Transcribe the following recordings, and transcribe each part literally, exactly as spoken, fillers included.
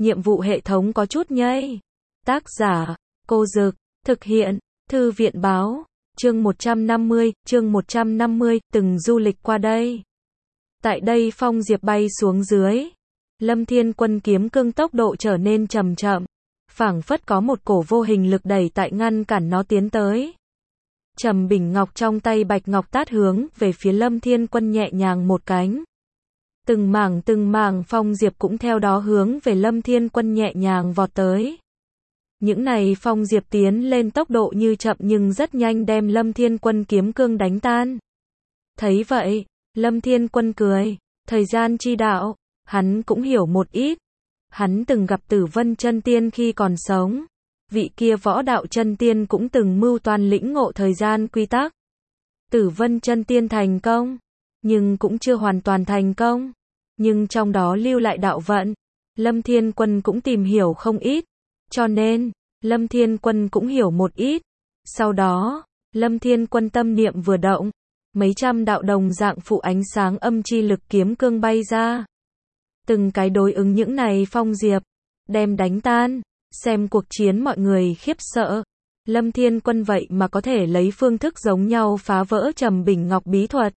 nhiệm vụ hệ thống có chút nhây. Tác giả, Cô Dực, thực hiện, Thư viện báo, chương một trăm năm mươi, chương một trăm năm mươi, từng du lịch qua đây. Tại đây Phong Diệp bay xuống dưới. Lâm Thiên Quân kiếm cương tốc độ trở nên chậm chậm, phảng phất có một cổ vô hình lực đẩy tại ngăn cản nó tiến tới. Trầm Bình Ngọc trong tay bạch ngọc tát hướng về phía Lâm Thiên Quân nhẹ nhàng một cánh. Từng mảng từng mảng phong diệp cũng theo đó hướng về Lâm Thiên Quân nhẹ nhàng vọt tới. Những này phong diệp tiến lên tốc độ như chậm nhưng rất nhanh đem Lâm Thiên Quân kiếm cương đánh tan. Thấy vậy, Lâm Thiên Quân cười, thời gian chi đạo, hắn cũng hiểu một ít. Hắn từng gặp Tử Vân chân tiên khi còn sống. Vị kia võ đạo chân tiên cũng từng mưu toan lĩnh ngộ thời gian quy tắc. Tử Vân chân tiên thành công, nhưng cũng chưa hoàn toàn thành công. Nhưng trong đó lưu lại đạo vận, Lâm Thiên Quân cũng tìm hiểu không ít. Cho nên, Lâm Thiên Quân cũng hiểu một ít. Sau đó, Lâm Thiên Quân tâm niệm vừa động, mấy trăm đạo đồng dạng phụ ánh sáng âm chi lực kiếm cương bay ra. Từng cái đối ứng những này phong diệp, đem đánh tan. Xem cuộc chiến mọi người khiếp sợ. Lâm Thiên Quân vậy mà có thể lấy phương thức giống nhau phá vỡ Trầm Bình Ngọc bí thuật.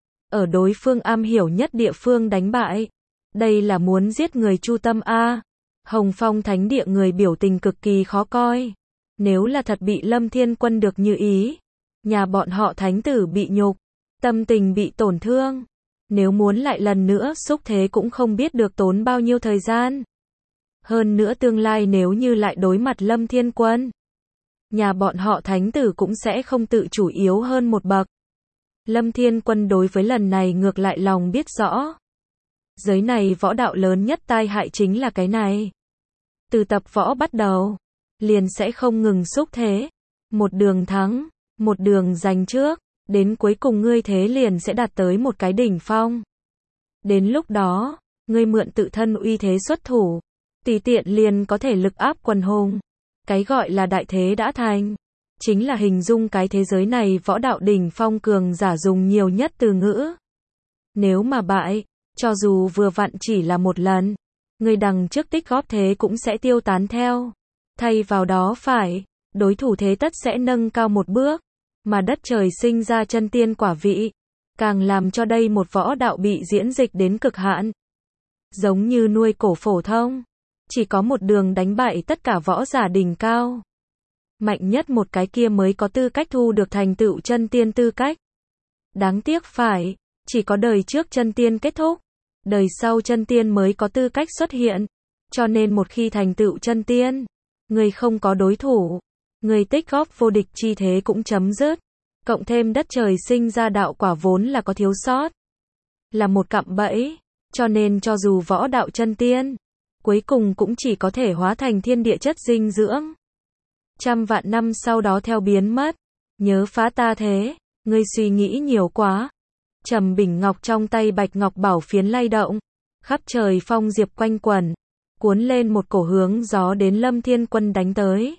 Ở đối phương am hiểu nhất địa phương đánh bại. Đây là muốn giết người chu tâm a. Hồng Phong Thánh Địa người biểu tình cực kỳ khó coi. Nếu là thật bị Lâm Thiên Quân được như ý, nhà bọn họ thánh tử bị nhục, tâm tình bị tổn thương. Nếu muốn lại lần nữa xúc thế cũng không biết được tốn bao nhiêu thời gian. Hơn nữa tương lai nếu như lại đối mặt Lâm Thiên Quân, nhà bọn họ thánh tử cũng sẽ không tự chủ yếu hơn một bậc. Lâm Thiên Quân đối với lần này ngược lại lòng biết rõ. Giới này võ đạo lớn nhất tai hại chính là cái này. Từ tập võ bắt đầu, liền sẽ không ngừng xúc thế. Một đường thắng, một đường giành trước, đến cuối cùng ngươi thế liền sẽ đạt tới một cái đỉnh phong. Đến lúc đó, ngươi mượn tự thân uy thế xuất thủ. Tùy tiện liền có thể lực áp quần hùng. Cái gọi là đại thế đã thành, chính là hình dung cái thế giới này võ đạo đỉnh phong cường giả dùng nhiều nhất từ ngữ. Nếu mà bại, cho dù vừa vặn chỉ là một lần, người đằng trước tích góp thế cũng sẽ tiêu tán theo. Thay vào đó phải, đối thủ thế tất sẽ nâng cao một bước, mà đất trời sinh ra chân tiên quả vị, càng làm cho đây một võ đạo bị diễn dịch đến cực hạn. Giống như nuôi cổ phổ thông. Chỉ có một đường đánh bại tất cả võ giả đỉnh cao. Mạnh nhất một cái kia mới có tư cách thu được thành tựu chân tiên tư cách. Đáng tiếc phải, chỉ có đời trước chân tiên kết thúc, đời sau chân tiên mới có tư cách xuất hiện. Cho nên một khi thành tựu chân tiên, người không có đối thủ, người tích góp vô địch chi thế cũng chấm dứt. Cộng thêm đất trời sinh ra đạo quả vốn là có thiếu sót, là một cạm bẫy. Cho nên cho dù võ đạo chân tiên, cuối cùng cũng chỉ có thể hóa thành thiên địa chất dinh dưỡng. Trăm vạn năm sau đó theo biến mất. Nhớ phá ta thế, ngươi suy nghĩ nhiều quá. Trầm Bình Ngọc trong tay bạch ngọc bảo phiến lay động. Khắp trời phong diệp quanh quẩn, cuốn lên một cổ hướng gió đến Lâm Thiên Quân đánh tới.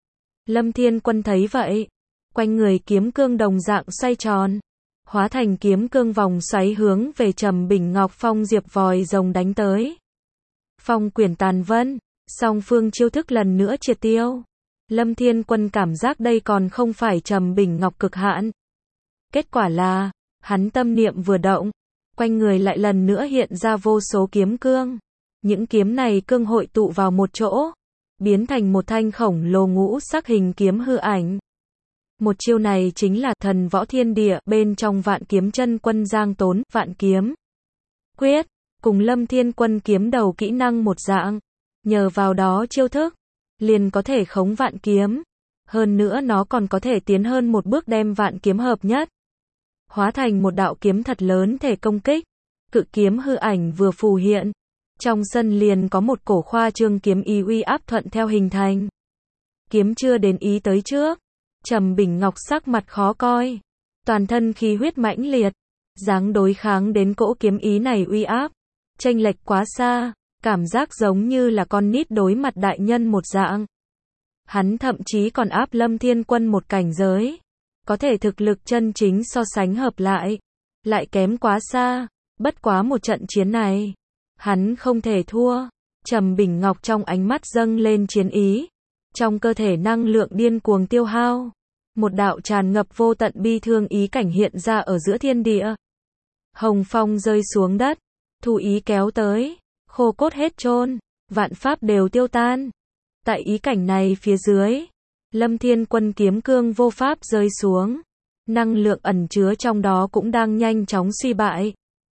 Lâm Thiên Quân thấy vậy, quanh người kiếm cương đồng dạng xoay tròn, hóa thành kiếm cương vòng xoáy hướng về Trầm Bình Ngọc phong diệp vòi rồng đánh tới. Phong quyển tàn vân, song phương chiêu thức lần nữa triệt tiêu. Lâm Thiên Quân cảm giác đây còn không phải Trầm Bình Ngọc cực hạn. Kết quả là, hắn tâm niệm vừa động, quanh người lại lần nữa hiện ra vô số kiếm cương. Những kiếm này cương hội tụ vào một chỗ, biến thành một thanh khổng lồ ngũ sắc hình kiếm hư ảnh. Một chiêu này chính là thần võ thiên địa bên trong vạn kiếm chân quân Giang Tốn, vạn kiếm quyết. Cùng Lâm Thiên Quân kiếm đầu kỹ năng một dạng, nhờ vào đó chiêu thức, liền có thể khống vạn kiếm. Hơn nữa nó còn có thể tiến hơn một bước đem vạn kiếm hợp nhất, hóa thành một đạo kiếm thật lớn thể công kích. Cự kiếm hư ảnh vừa phù hiện, trong sân liền có một cổ khoa trương kiếm ý uy áp thuận theo hình thành. Kiếm chưa đến ý tới trước, Trầm Bình Ngọc sắc mặt khó coi, toàn thân khí huyết mãnh liệt, dáng đối kháng đến cỗ kiếm ý này uy áp. Chênh lệch quá xa, cảm giác giống như là con nít đối mặt đại nhân một dạng. Hắn thậm chí còn áp Lâm Thiên Quân một cảnh giới, có thể thực lực chân chính so sánh hợp lại, lại kém quá xa. Bất quá một trận chiến này, hắn không thể thua, Trầm Bình Ngọc trong ánh mắt dâng lên chiến ý, trong cơ thể năng lượng điên cuồng tiêu hao, một đạo tràn ngập vô tận bi thương ý cảnh hiện ra ở giữa thiên địa. Hồng phong rơi xuống đất, thu ý kéo tới, khô cốt hết chôn, vạn pháp đều tiêu tan. Tại ý cảnh này phía dưới, Lâm Thiên Quân kiếm cương vô pháp rơi xuống, năng lượng ẩn chứa trong đó cũng đang nhanh chóng suy bại.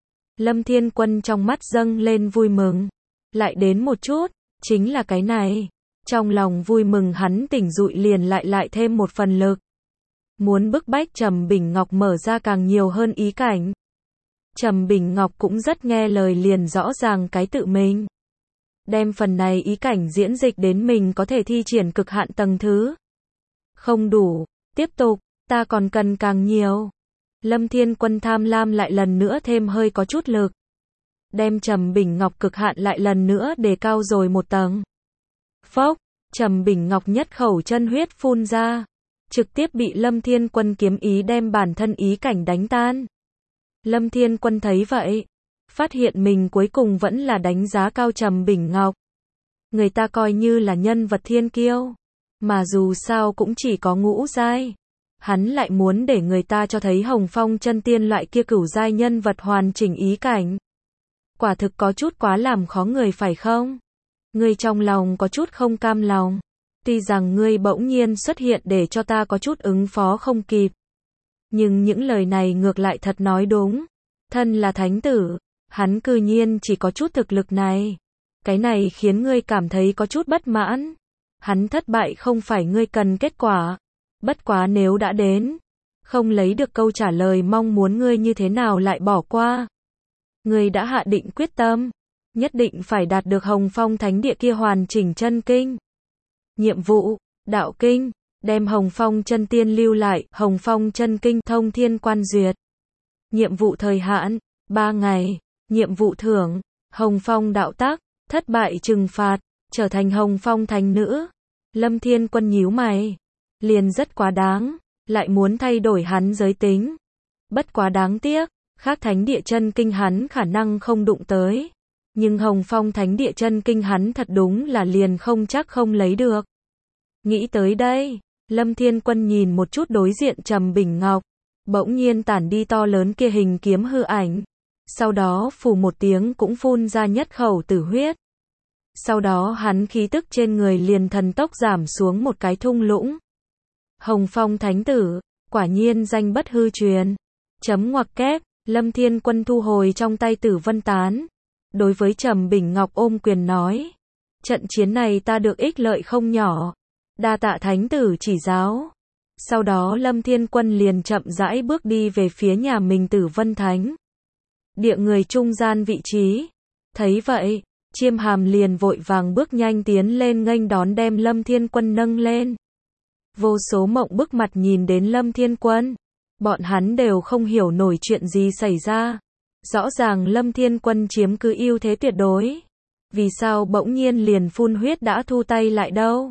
Lâm Thiên Quân trong mắt dâng lên vui mừng, lại đến một chút, chính là cái này. Trong lòng vui mừng hắn tỉnh dụi liền lại lại thêm một phần lực. Muốn bức bách Trầm Bình Ngọc mở ra càng nhiều hơn ý cảnh. Trầm Bình Ngọc cũng rất nghe lời liền rõ ràng cái tự mình. Đem phần này ý cảnh diễn dịch đến mình có thể thi triển cực hạn tầng thứ. Không đủ, tiếp tục, ta còn cần càng nhiều. Lâm Thiên Quân tham lam lại lần nữa thêm hơi có chút lực. Đem Trầm Bình Ngọc cực hạn lại lần nữa đề cao rồi một tầng. Phốc, Trầm Bình Ngọc nhất khẩu chân huyết phun ra, trực tiếp bị Lâm Thiên Quân kiếm ý đem bản thân ý cảnh đánh tan. Lâm Thiên Quân thấy vậy, phát hiện mình cuối cùng vẫn là đánh giá cao Trầm Bình Ngọc. Người ta coi như là nhân vật thiên kiêu, mà dù sao cũng chỉ có ngũ giai. Hắn lại muốn để người ta cho thấy Hồng Phong chân tiên loại kia cửu giai nhân vật hoàn chỉnh ý cảnh. Quả thực có chút quá làm khó người phải không? Ngươi trong lòng có chút không cam lòng. Tuy rằng ngươi bỗng nhiên xuất hiện để cho ta có chút ứng phó không kịp. Nhưng những lời này ngược lại thật nói đúng. Thân là thánh tử, hắn cư nhiên chỉ có chút thực lực này. Cái này khiến ngươi cảm thấy có chút bất mãn. Hắn thất bại không phải ngươi cần kết quả. Bất quá nếu đã đến, không lấy được câu trả lời mong muốn ngươi như thế nào lại bỏ qua. Ngươi đã hạ định quyết tâm, nhất định phải đạt được Hồng Phong Thánh Địa kia hoàn chỉnh chân kinh. Nhiệm vụ, đạo kinh, đem Hồng Phong chân tiên lưu lại, Hồng Phong chân kinh thông thiên quan duyệt. Nhiệm vụ thời hạn, ba ngày. Nhiệm vụ thưởng, Hồng Phong đạo tác, thất bại trừng phạt, trở thành Hồng Phong thánh nữ. Lâm Thiên Quân nhíu mày, liền rất quá đáng, lại muốn thay đổi hắn giới tính. Bất quá đáng tiếc, khác thánh địa chân kinh hắn khả năng không đụng tới. Nhưng Hồng Phong thánh địa chân kinh hắn thật đúng là liền không chắc không lấy được. Nghĩ tới đây, Lâm Thiên Quân nhìn một chút đối diện Trầm Bình Ngọc, bỗng nhiên tản đi to lớn kia hình kiếm hư ảnh. Sau đó phù một tiếng cũng phun ra nhất khẩu tử huyết. Sau đó hắn khí tức trên người liền thần tốc giảm xuống một cái thung lũng. Hồng Phong thánh tử, quả nhiên danh bất hư truyền. Chấm ngoặc kép, Lâm Thiên Quân thu hồi trong tay Tử Vân Tán. Đối với Trầm Bình Ngọc ôm quyền nói. Trận chiến này ta được ích lợi không nhỏ. Đa tạ thánh tử chỉ giáo. Sau đó Lâm Thiên Quân liền chậm rãi bước đi về phía nhà mình Tử Vân Thánh Địa người trung gian vị trí. Thấy vậy, Chiêm Hàm liền vội vàng bước nhanh tiến lên nghênh đón đem Lâm Thiên Quân nâng lên. Vô số mộng bức mặt nhìn đến Lâm Thiên Quân. Bọn hắn đều không hiểu nổi chuyện gì xảy ra. Rõ ràng Lâm Thiên Quân chiếm cứ ưu thế tuyệt đối. Vì sao bỗng nhiên liền phun huyết đã thu tay lại đâu?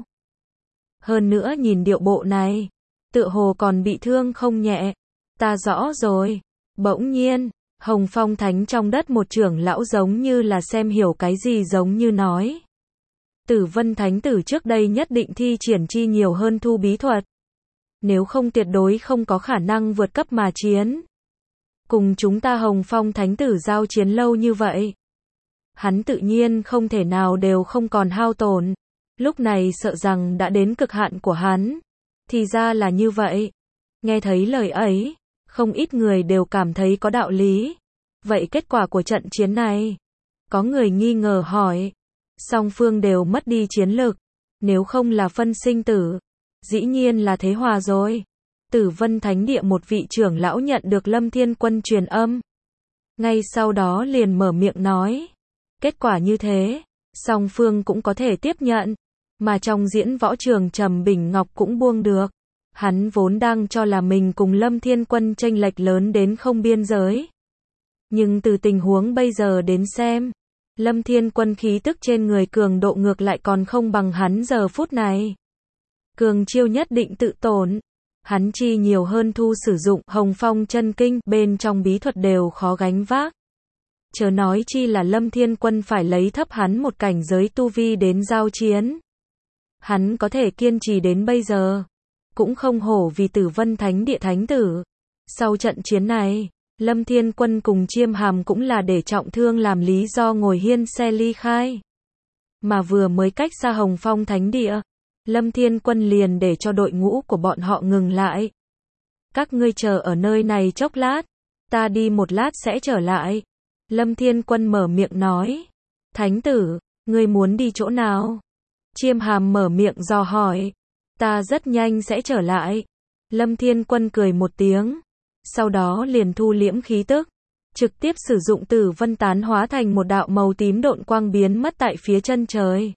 Hơn nữa nhìn điệu bộ này, tựa hồ còn bị thương không nhẹ. Ta rõ rồi. Bỗng nhiên, Hồng Phong Thánh trong đất một trưởng lão giống như là xem hiểu cái gì giống như nói. Tử Vân Thánh tử trước đây nhất định thi triển chi nhiều hơn thu bí thuật. Nếu không tuyệt đối không có khả năng vượt cấp mà chiến. Cùng chúng ta Hồng Phong Thánh tử giao chiến lâu như vậy. Hắn tự nhiên không thể nào đều không còn hao tổn. Lúc này sợ rằng đã đến cực hạn của hắn. Thì ra là như vậy. Nghe thấy lời ấy, không ít người đều cảm thấy có đạo lý. Vậy kết quả của trận chiến này? Có người nghi ngờ hỏi. Song phương đều mất đi chiến lực. Nếu không là phân sinh tử, dĩ nhiên là thế hòa rồi. Tử Vân Thánh Địa một vị trưởng lão nhận được Lâm Thiên Quân truyền âm. Ngay sau đó liền mở miệng nói. Kết quả như thế, song phương cũng có thể tiếp nhận. Mà trong diễn võ trường Trầm Bình Ngọc cũng buông được. Hắn vốn đang cho là mình cùng Lâm Thiên Quân chênh lệch lớn đến không biên giới. Nhưng từ tình huống bây giờ đến xem, Lâm Thiên Quân khí tức trên người cường độ ngược lại còn không bằng hắn giờ phút này. Cường chiêu nhất định tự tổn. Hắn chi nhiều hơn thu sử dụng Hồng Phong chân kinh bên trong bí thuật đều khó gánh vác. chớ nói chi là Lâm Thiên Quân phải lấy thấp hắn một cảnh giới tu vi đến giao chiến. Hắn có thể kiên trì đến bây giờ, cũng không hổ vì Tử Vân Thánh Địa thánh tử. Sau trận chiến này, Lâm Thiên Quân cùng Chiêm Hàm cũng là để trọng thương làm lý do ngồi hiên xe ly khai. Mà vừa mới cách xa Hồng Phong Thánh Địa, Lâm Thiên Quân liền để cho đội ngũ của bọn họ ngừng lại. Các ngươi chờ ở nơi này chốc lát, ta đi một lát sẽ trở lại. Lâm Thiên Quân mở miệng nói. Thánh tử, ngươi muốn đi chỗ nào? Chiêm Hàm mở miệng dò hỏi. Ta rất nhanh sẽ trở lại. Lâm Thiên Quân cười một tiếng. Sau đó liền thu liễm khí tức. Trực tiếp sử dụng Tử Vân Tán hóa thành một đạo màu tím độn quang biến mất tại phía chân trời.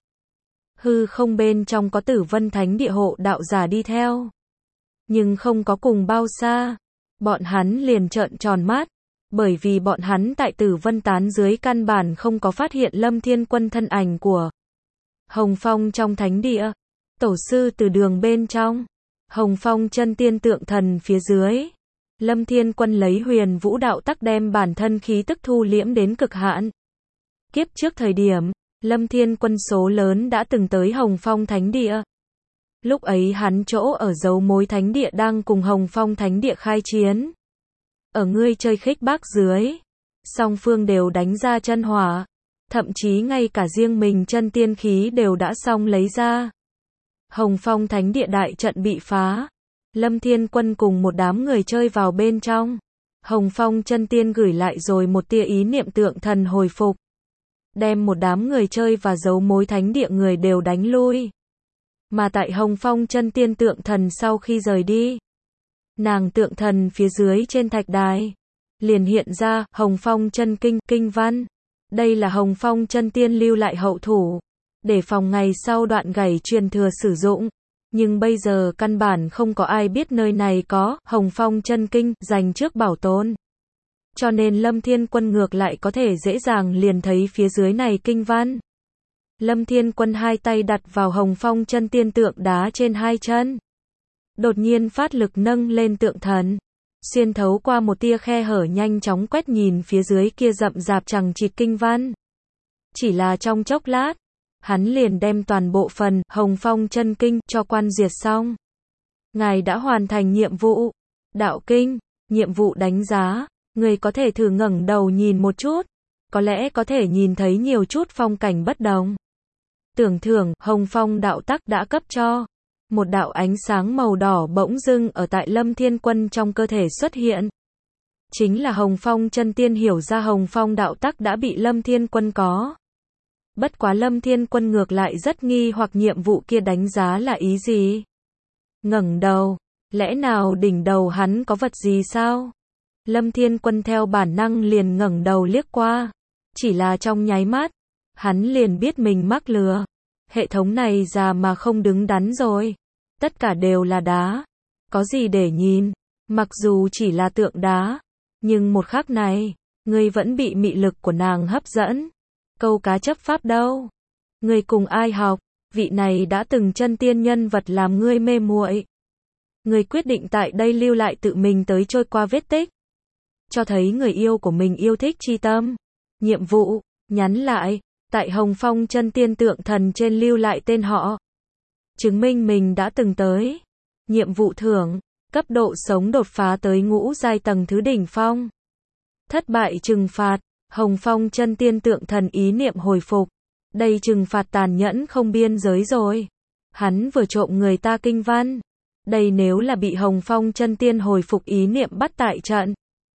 Hư không bên trong có Tử Vân Thánh Địa hộ đạo giả đi theo. Nhưng không có cùng bao xa. Bọn hắn liền trợn tròn mắt. Bởi vì bọn hắn tại Tử Vân Tán dưới căn bản không có phát hiện Lâm Thiên Quân thân ảnh của Hồng Phong trong thánh địa. Tổ sư từ đường bên trong. Hồng Phong chân tiên tượng thần phía dưới. Lâm Thiên Quân lấy huyền vũ đạo tắc đem bản thân khí tức thu liễm đến cực hạn. Kiếp trước thời điểm, Lâm Thiên Quân số lớn đã từng tới Hồng Phong Thánh Địa. Lúc ấy hắn chỗ ở dấu mối Thánh Địa đang cùng Hồng Phong Thánh Địa khai chiến. Ở ngươi chơi khích bác dưới, song phương đều đánh ra chân hỏa. Thậm chí ngay cả riêng mình chân tiên khí đều đã xong lấy ra. Hồng Phong Thánh Địa đại trận bị phá. Lâm Thiên Quân cùng một đám người chơi vào bên trong. Hồng Phong chân tiên gửi lại rồi một tia ý niệm tượng thần hồi phục. Đem một đám người chơi và dấu mối thánh địa người đều đánh lui. Mà tại Hồng Phong chân tiên tượng thần sau khi rời đi. Nàng tượng thần phía dưới trên thạch đài. Liền hiện ra Hồng Phong chân kinh, kinh văn. Đây là Hồng Phong chân tiên lưu lại hậu thủ. Để phòng ngày sau đoạn gảy truyền thừa sử dụng. Nhưng bây giờ căn bản không có ai biết nơi này có Hồng Phong chân kinh dành trước bảo tồn. Cho nên Lâm Thiên Quân ngược lại có thể dễ dàng liền thấy phía dưới này kinh văn. Lâm Thiên Quân hai tay đặt vào Hồng Phong chân tiên tượng đá trên hai chân. Đột nhiên phát lực nâng lên tượng thần. Xuyên thấu qua một tia khe hở nhanh chóng quét nhìn phía dưới kia rậm rạp chằng chịt kinh văn. Chỉ là trong chốc lát. Hắn liền đem toàn bộ phần Hồng Phong chân kinh cho quan duyệt xong. Ngài đã hoàn thành nhiệm vụ. Đạo kinh, nhiệm vụ đánh giá. Người có thể thử ngẩng đầu nhìn một chút. Có lẽ có thể nhìn thấy nhiều chút phong cảnh bất đồng. Tưởng thưởng Hồng Phong đạo tắc đã cấp cho. Một đạo ánh sáng màu đỏ bỗng dưng ở tại Lâm Thiên Quân trong cơ thể xuất hiện. Chính là Hồng Phong chân tiên hiểu ra Hồng Phong đạo tắc đã bị Lâm Thiên Quân có. Bất quá Lâm Thiên Quân ngược lại rất nghi hoặc nhiệm vụ kia đánh giá là ý gì. Ngẩng đầu, lẽ nào đỉnh đầu hắn có vật gì sao? Lâm Thiên Quân theo bản năng liền ngẩng đầu liếc qua. Chỉ là trong nháy mắt, hắn liền biết mình mắc lừa. Hệ thống này già mà không đứng đắn rồi. Tất cả đều là đá. Có gì để nhìn? Mặc dù chỉ là tượng đá, nhưng một khắc này, ngươi vẫn bị mị lực của nàng hấp dẫn. Câu cá chấp pháp đâu? Ngươi cùng ai học? Vị này đã từng chân tiên nhân vật làm ngươi mê muội. Ngươi quyết định tại đây lưu lại tự mình tới trôi qua vết tích. Cho thấy người yêu của mình yêu thích chi tâm. Nhiệm vụ, nhắn lại, tại Hồng Phong chân tiên tượng thần trên lưu lại tên họ. Chứng minh mình đã từng tới. Nhiệm vụ thưởng, cấp độ sống đột phá tới ngũ giai tầng thứ đỉnh phong. Thất bại trừng phạt. Hồng Phong chân tiên tượng thần ý niệm hồi phục. Đây trừng phạt tàn nhẫn không biên giới rồi. Hắn vừa trộm người ta kinh văn. Đây nếu là bị Hồng Phong chân tiên hồi phục ý niệm bắt tại trận.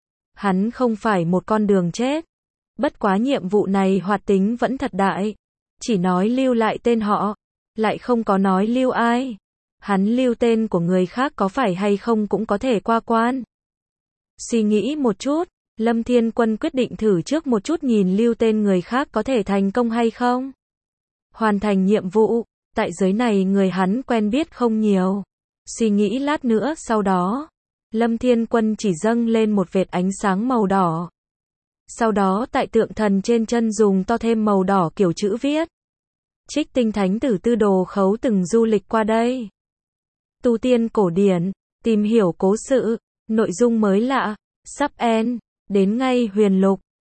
Hắn không phải một con đường chết. Bất quá nhiệm vụ này hoạt tính vẫn thật đại. Chỉ nói lưu lại tên họ. Lại không có nói lưu ai. Hắn lưu tên của người khác có phải hay không cũng có thể qua quan. Suy nghĩ một chút. Lâm Thiên Quân quyết định thử trước một chút nhìn lưu tên người khác có thể thành công hay không. Hoàn thành nhiệm vụ, tại giới này người hắn quen biết không nhiều. Suy nghĩ lát nữa sau đó, Lâm Thiên Quân chỉ dâng lên một vệt ánh sáng màu đỏ. Sau đó tại tượng thần trên chân dùng to thêm màu đỏ kiểu chữ viết. Trích Tinh Thánh Tử Tư Đồ Khấu từng du lịch qua đây. Tu tiên cổ điển, tìm hiểu cố sự, nội dung mới lạ, sắp end. Đến ngay huyền lục,